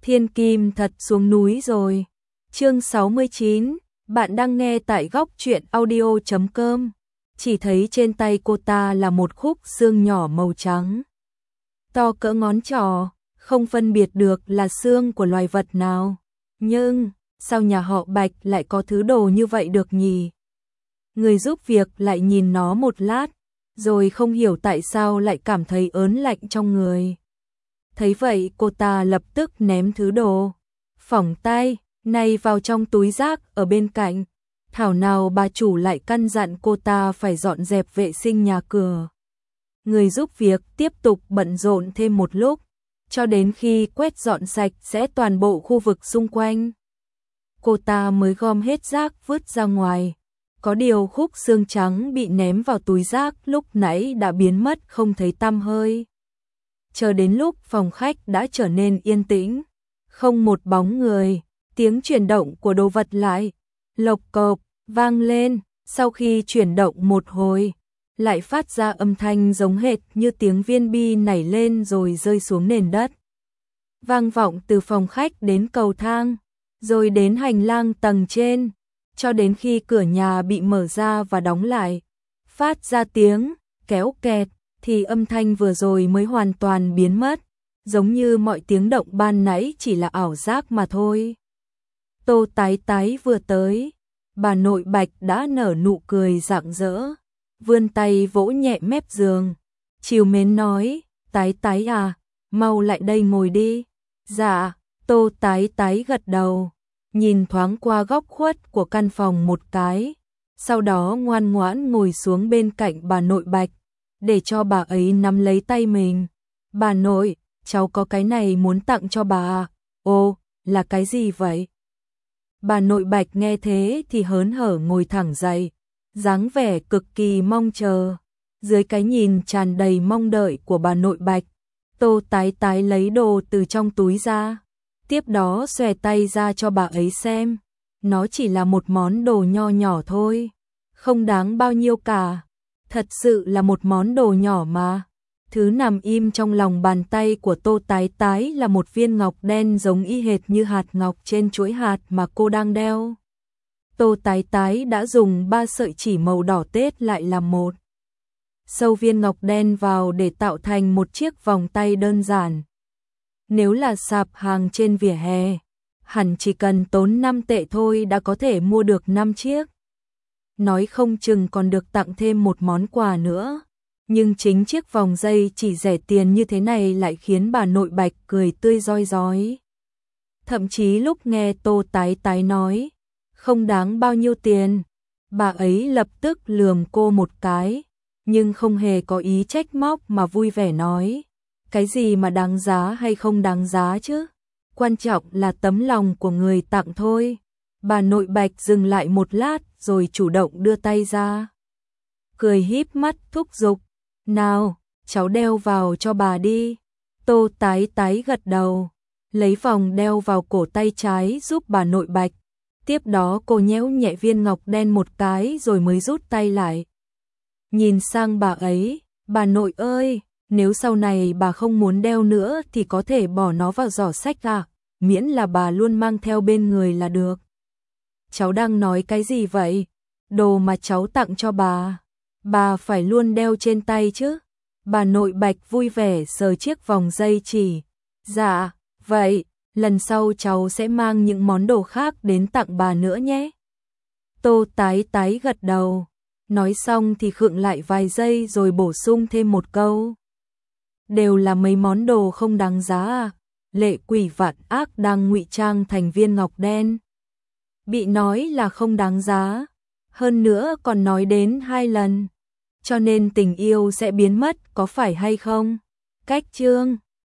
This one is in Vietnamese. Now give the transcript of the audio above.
Thiên kim thật xuống núi rồi. Chương 69, bạn đang nghe tại góc truyện audio.com. Chỉ thấy trên tay cô ta là một khúc xương nhỏ màu trắng, to cỡ ngón trỏ, không phân biệt được là xương của loài vật nào. Nhưng, sao nhà họ Bạch lại có thứ đồ như vậy được nhỉ? Người giúp việc lại nhìn nó một lát, rồi không hiểu tại sao lại cảm thấy ớn lạnh trong người. Thấy vậy cô ta lập tức ném thứ đồ phỏng tay này vào trong túi rác ở bên cạnh. Thảo nào bà chủ lại căn dặn cô ta phải dọn dẹp vệ sinh nhà cửa. Người giúp việc tiếp tục bận rộn thêm một lúc, cho đến khi quét dọn sạch sẽ toàn bộ khu vực xung quanh. Cô ta mới gom hết rác vứt ra ngoài. Có điều khúc xương trắng bị ném vào túi rác lúc nãy đã biến mất không thấy tăm hơi. Chờ đến lúc phòng khách đã trở nên yên tĩnh, không một bóng người, tiếng chuyển động của đồ vật lại lộc cộc vang lên. Sau khi chuyển động một hồi, lại phát ra âm thanh giống hệt như tiếng viên bi nảy lên rồi rơi xuống nền đất. Vang vọng từ phòng khách đến cầu thang, rồi đến hành lang tầng trên, cho đến khi cửa nhà bị mở ra và đóng lại, phát ra tiếng kéo kẹt, thì âm thanh vừa rồi mới hoàn toàn biến mất, giống như mọi tiếng động ban nãy chỉ là ảo giác mà thôi. Tô Tái Tái vừa tới, bà nội Bạch đã nở nụ cười rạng rỡ, vươn tay vỗ nhẹ mép giường, trìu mến nói, Tái Tái à, mau lại đây ngồi đi. Dạ, Tô Tái Tái gật đầu, nhìn thoáng qua góc khuất của căn phòng một cái, sau đó ngoan ngoãn ngồi xuống bên cạnh bà nội Bạch, để cho bà ấy nắm lấy tay mình. Bà nội, cháu có cái này muốn tặng cho bà à? Ồ, là cái gì vậy? Bà nội Bạch nghe thế thì hớn hở ngồi thẳng dậy, dáng vẻ cực kỳ mong chờ. Dưới cái nhìn tràn đầy mong đợi của bà nội Bạch, Tô Tái Tái lấy đồ từ trong túi ra, tiếp đó xòe tay ra cho bà ấy xem. Nó chỉ là một món đồ nho nhỏ thôi, không đáng bao nhiêu cả. Thật sự là một món đồ nhỏ mà. Thứ nằm im trong lòng bàn tay của Tô Tái Tái là một viên ngọc đen giống y hệt như hạt ngọc trên chuỗi hạt mà cô đang đeo. Tô Tái Tái đã dùng 3 sợi chỉ màu đỏ tết lại làm một sâu viên ngọc đen vào để tạo thành một chiếc vòng tay đơn giản. Nếu là sạp hàng trên vỉa hè, hẳn chỉ cần tốn 5 tệ thôi đã có thể mua được 5 chiếc. Nói không chừng còn được tặng thêm một món quà nữa. Nhưng chính chiếc vòng dây chỉ rẻ tiền như thế này lại khiến bà nội Bạch cười tươi rói rói. Thậm chí lúc nghe Tô Tái Tái nói không đáng bao nhiêu tiền, bà ấy lập tức lườm cô một cái, nhưng không hề có ý trách móc mà vui vẻ nói, cái gì mà đáng giá hay không đáng giá chứ, quan trọng là tấm lòng của người tặng thôi. Bà nội Bạch dừng lại một lát rồi chủ động đưa tay ra, cười híp mắt thúc giục, nào, cháu đeo vào cho bà đi. Tô Tái Tái gật đầu, lấy vòng đeo vào cổ tay trái giúp bà nội Bạch. Tiếp đó cô nhéo nhẹ viên ngọc đen một cái rồi mới rút tay lại. Nhìn sang bà ấy, bà nội ơi, nếu sau này bà không muốn đeo nữa thì có thể bỏ nó vào giỏ sách à, miễn là bà luôn mang theo bên người là được. Cháu đang nói cái gì vậy? Đồ mà cháu tặng cho bà phải luôn đeo trên tay chứ. Bà nội Bạch vui vẻ sờ chiếc vòng dây chỉ. Dạ, vậy, lần sau cháu sẽ mang những món đồ khác đến tặng bà nữa nhé. Tô Tái Tái gật đầu, nói xong thì khựng lại vài giây rồi bổ sung thêm một câu. Đều là mấy món đồ không đáng giá à? Lệ quỷ vạn ác đang ngụy trang thành viên ngọc đen. Bị nói là không đáng giá, hơn nữa còn nói đến 2 lần. Cho nên tình yêu sẽ biến mất có phải hay không? Cách chương